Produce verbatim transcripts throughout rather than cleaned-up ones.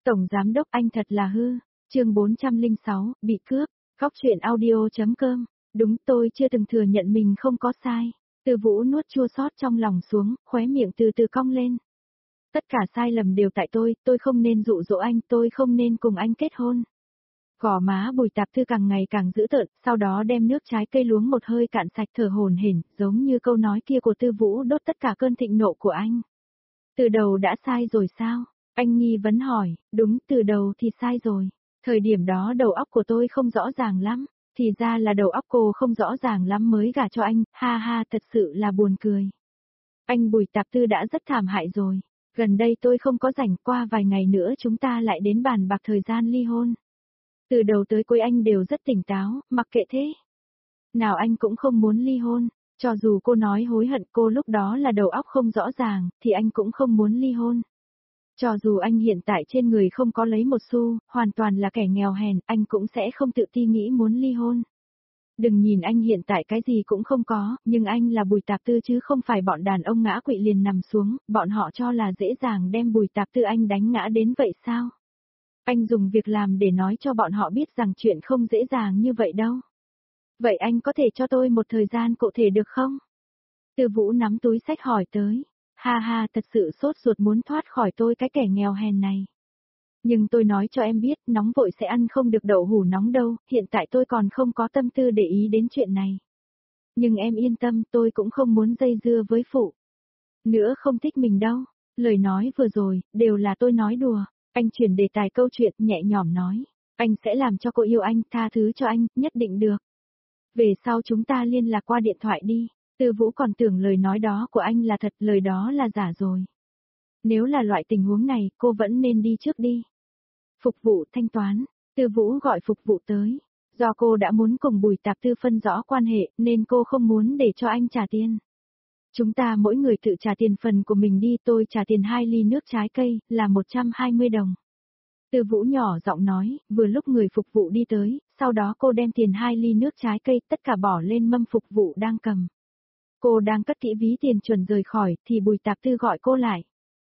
Tổng Giám Đốc anh thật là hư. Chương bốn trăm lẻ sáu, bị cướp. Góc truyện audio.com. Đúng, tôi chưa từng thừa nhận mình không có sai. Tư Vũ nuốt chua xót trong lòng xuống, khóe miệng từ từ cong lên. Tất cả sai lầm đều tại tôi, tôi không nên dụ dỗ anh, tôi không nên cùng anh kết hôn. Gò má Bùi Tạp Thư càng ngày càng dữ tợn, sau đó đem nước trái cây luống một hơi cạn sạch thở hổn hển, giống như câu nói kia của Tư Vũ đốt tất cả cơn thịnh nộ của anh. Từ đầu đã sai rồi sao? Anh nghi vấn hỏi, đúng, từ đầu thì sai rồi. Thời điểm đó đầu óc của tôi không rõ ràng lắm, thì ra là đầu óc cô không rõ ràng lắm mới gả cho anh, ha ha, thật sự là buồn cười. Anh Bùi Tạp Thư đã rất thảm hại rồi, gần đây tôi không có rảnh, qua vài ngày nữa chúng ta lại đến bàn bạc thời gian ly hôn. Từ đầu tới cuối anh đều rất tỉnh táo, mặc kệ thế. Nào anh cũng không muốn ly hôn, cho dù cô nói hối hận cô lúc đó là đầu óc không rõ ràng, thì anh cũng không muốn ly hôn. Cho dù anh hiện tại trên người không có lấy một xu, hoàn toàn là kẻ nghèo hèn, anh cũng sẽ không tự ti nghĩ muốn ly hôn. Đừng nhìn anh hiện tại cái gì cũng không có, nhưng anh là Bùi Tạp Tư chứ không phải bọn đàn ông ngã quỵ liền nằm xuống, bọn họ cho là dễ dàng đem Bùi Tạp Tư anh đánh ngã đến vậy sao? Anh dùng việc làm để nói cho bọn họ biết rằng chuyện không dễ dàng như vậy đâu. Vậy anh có thể cho tôi một thời gian cụ thể được không? Tư Vũ nắm túi xách hỏi tới. Ha ha, thật sự sốt ruột muốn thoát khỏi tôi cái kẻ nghèo hèn này. Nhưng tôi nói cho em biết, nóng vội sẽ ăn không được đậu hũ nóng đâu, hiện tại tôi còn không có tâm tư để ý đến chuyện này. Nhưng em yên tâm, tôi cũng không muốn dây dưa với phụ. Nữa không thích mình đâu, lời nói vừa rồi, đều là tôi nói đùa. Anh chuyển đề tài câu chuyện, nhẹ nhõm nói. Anh sẽ làm cho cô yêu anh, tha thứ cho anh, nhất định được. Về sau chúng ta liên lạc qua điện thoại đi. Tư Vũ còn tưởng lời nói đó của anh là thật, lời đó là giả rồi. Nếu là loại tình huống này, cô vẫn nên đi trước đi. Phục vụ thanh toán, Tư Vũ gọi phục vụ tới. Do cô đã muốn cùng Bùi Tạp Tư phân rõ quan hệ, nên cô không muốn để cho anh trả tiền. Chúng ta mỗi người tự trả tiền phần của mình đi, tôi trả tiền hai ly nước trái cây, là một trăm hai mươi đồng. Tư Vũ nhỏ giọng nói, vừa lúc người phục vụ đi tới, sau đó cô đem tiền hai ly nước trái cây tất cả bỏ lên mâm phục vụ đang cầm. Cô đang cất kỹ ví tiền chuẩn rời khỏi, thì Bùi Tạp Tư gọi cô lại.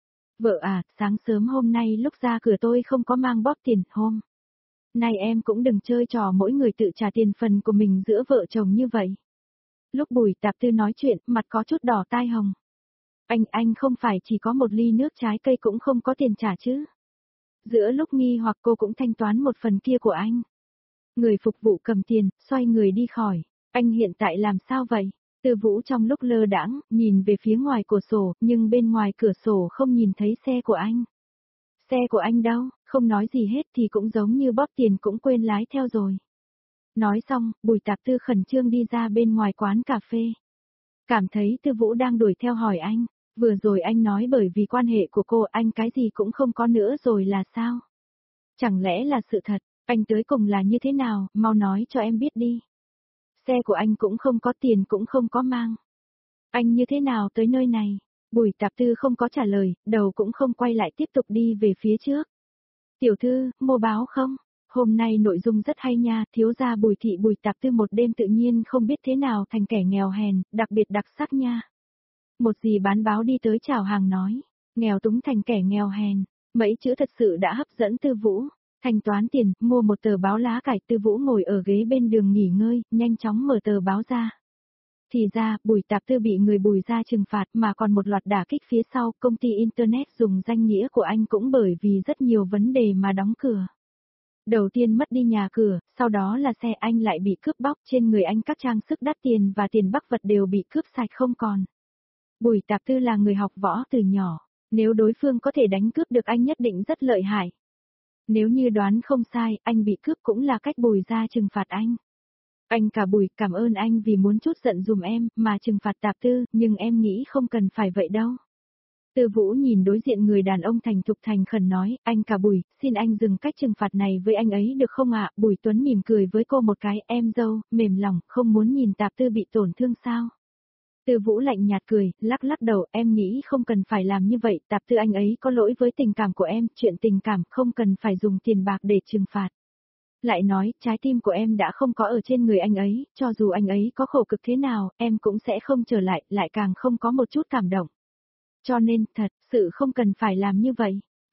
Vợ à, sáng sớm hôm nay lúc ra cửa tôi không có mang bóp tiền, hôm nay em cũng đừng chơi trò mỗi người tự trả tiền phần của mình giữa vợ chồng như vậy. Lúc Bùi Tạp Tư nói chuyện, mặt có chút đỏ tai hồng. Anh, anh không phải chỉ có một ly nước trái cây cũng không có tiền trả chứ. Giữa lúc nghi hoặc cô cũng thanh toán một phần kia của anh. Người phục vụ cầm tiền, xoay người đi khỏi. Anh hiện tại làm sao vậy? Tư Vũ trong lúc lơ đãng, nhìn về phía ngoài cửa sổ, nhưng bên ngoài cửa sổ không nhìn thấy xe của anh. Xe của anh đâu, không nói gì hết thì cũng giống như bóp tiền cũng quên lái theo rồi. Nói xong, Bùi Tạp Tư khẩn trương đi ra bên ngoài quán cà phê. Cảm thấy Tư Vũ đang đuổi theo hỏi anh, vừa rồi anh nói bởi vì quan hệ của cô anh cái gì cũng không có nữa rồi là sao? Chẳng lẽ là sự thật, anh tới cùng là như thế nào, mau nói cho em biết đi. Xe của anh cũng không có tiền cũng không có mang. Anh như thế nào tới nơi này? Bùi Tạp Tư không có trả lời, đầu cũng không quay lại tiếp tục đi về phía trước. Tiểu thư, mua báo không? Hôm nay nội dung rất hay nha, thiếu gia Bùi thị Bùi Tạp Tư một đêm tự nhiên không biết thế nào thành kẻ nghèo hèn, đặc biệt đặc sắc nha. Một dì bán báo đi tới chào hàng nói, nghèo túng thành kẻ nghèo hèn, mấy chữ thật sự đã hấp dẫn Tư Vũ. Thanh toán tiền, mua một tờ báo lá cải. Tư Vũ ngồi ở ghế bên đường nghỉ ngơi, nhanh chóng mở tờ báo ra. Thì ra, Bùi Tạp Tư bị người Bùi ra trừng phạt mà còn một loạt đả kích phía sau, công ty Internet dùng danh nghĩa của anh cũng bởi vì rất nhiều vấn đề mà đóng cửa. Đầu tiên mất đi nhà cửa, sau đó là xe anh lại bị cướp bóc, trên người anh các trang sức đắt tiền và tiền bắc vật đều bị cướp sạch không còn. Bùi Tạp Tư là người học võ từ nhỏ, nếu đối phương có thể đánh cướp được anh nhất định rất lợi hại. Nếu như đoán không sai, anh bị cướp cũng là cách Bùi ra trừng phạt anh. Anh cả Bùi, cảm ơn anh vì muốn chút giận dùm em, mà trừng phạt Tạp Tư, nhưng em nghĩ không cần phải vậy đâu. Tư Vũ nhìn đối diện người đàn ông thành thục thành khẩn nói, anh cả Bùi, xin anh dừng cách trừng phạt này với anh ấy được không ạ? Bùi Tuấn mỉm cười với cô một cái, em dâu, mềm lòng, không muốn nhìn Tạp Tư bị tổn thương sao? Tư Vũ lạnh nhạt cười, lắc lắc đầu, em nghĩ không cần phải làm như vậy, Tạp Tư anh ấy có lỗi với tình cảm của em, chuyện tình cảm không cần phải dùng tiền bạc để trừng phạt. Lại nói, trái tim của em đã không có ở trên người anh ấy, cho dù anh ấy có khổ cực thế nào, em cũng sẽ không trở lại, lại càng không có một chút cảm động. Cho nên, thật sự không cần phải làm như vậy.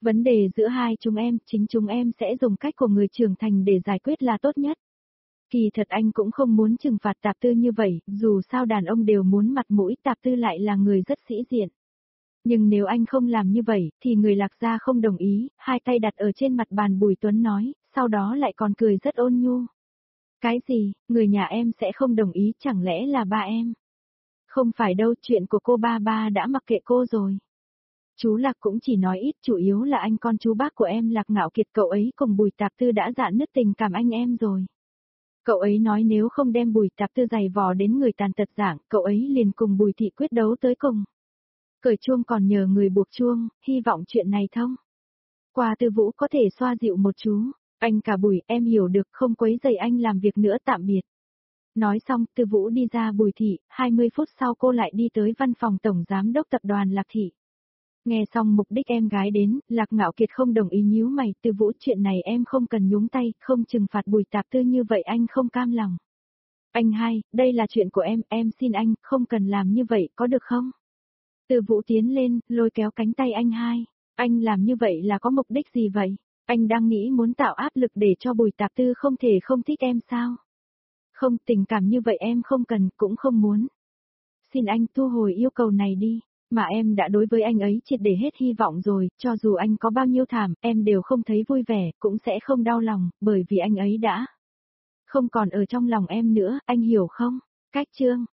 Vấn đề giữa hai chúng em, chính chúng em sẽ dùng cách của người trưởng thành để giải quyết là tốt nhất. Kỳ thật anh cũng không muốn trừng phạt Tạp Tư như vậy, dù sao đàn ông đều muốn mặt mũi, Tạp Tư lại là người rất sĩ diện. Nhưng nếu anh không làm như vậy, thì người Lạc gia không đồng ý, hai tay đặt ở trên mặt bàn Bùi Tuấn nói, sau đó lại còn cười rất ôn nhu. Cái gì, người nhà em sẽ không đồng ý, chẳng lẽ là ba em? Không phải đâu, chuyện của cô ba ba đã mặc kệ cô rồi. Chú Lạc cũng chỉ nói ít, chủ yếu là anh con chú bác của em Lạc Ngạo Kiệt, cậu ấy cùng Bùi Tạp Tư đã rạn nứt tình cảm anh em rồi. Cậu ấy nói nếu không đem Bùi Tạp Tư giày vò đến người tàn tật dạng, cậu ấy liền cùng Bùi Thị quyết đấu tới cùng. Cởi chuông còn nhờ người buộc chuông, hy vọng chuyện này thông qua Tư Vũ có thể xoa dịu một chú. Anh cả Bùi, em hiểu được, không quấy rầy anh làm việc nữa, tạm biệt. Nói xong, Tư Vũ đi ra Bùi Thị, hai mươi phút sau cô lại đi tới văn phòng tổng giám đốc tập đoàn Lạc Thị. Nghe xong mục đích em gái đến, Lạc Ngạo Kiệt không đồng ý, nhíu mày, Tư Vũ, chuyện này em không cần nhúng tay, không trừng phạt Bùi Tạp Tư như vậy anh không cam lòng. Anh hai, đây là chuyện của em, em xin anh, không cần làm như vậy, có được không? Tư Vũ tiến lên, lôi kéo cánh tay anh hai. Anh làm như vậy là có mục đích gì vậy? Anh đang nghĩ muốn tạo áp lực để cho Bùi Tạp Tư không thể không thích em sao? Không, tình cảm như vậy em không cần, cũng không muốn. Xin anh thu hồi yêu cầu này đi, mà em đã đối với anh ấy triệt để hết hy vọng rồi, cho dù anh có bao nhiêu thảm, em đều không thấy vui vẻ, cũng sẽ không đau lòng, bởi vì anh ấy đã không còn ở trong lòng em nữa, anh hiểu không? Cách chương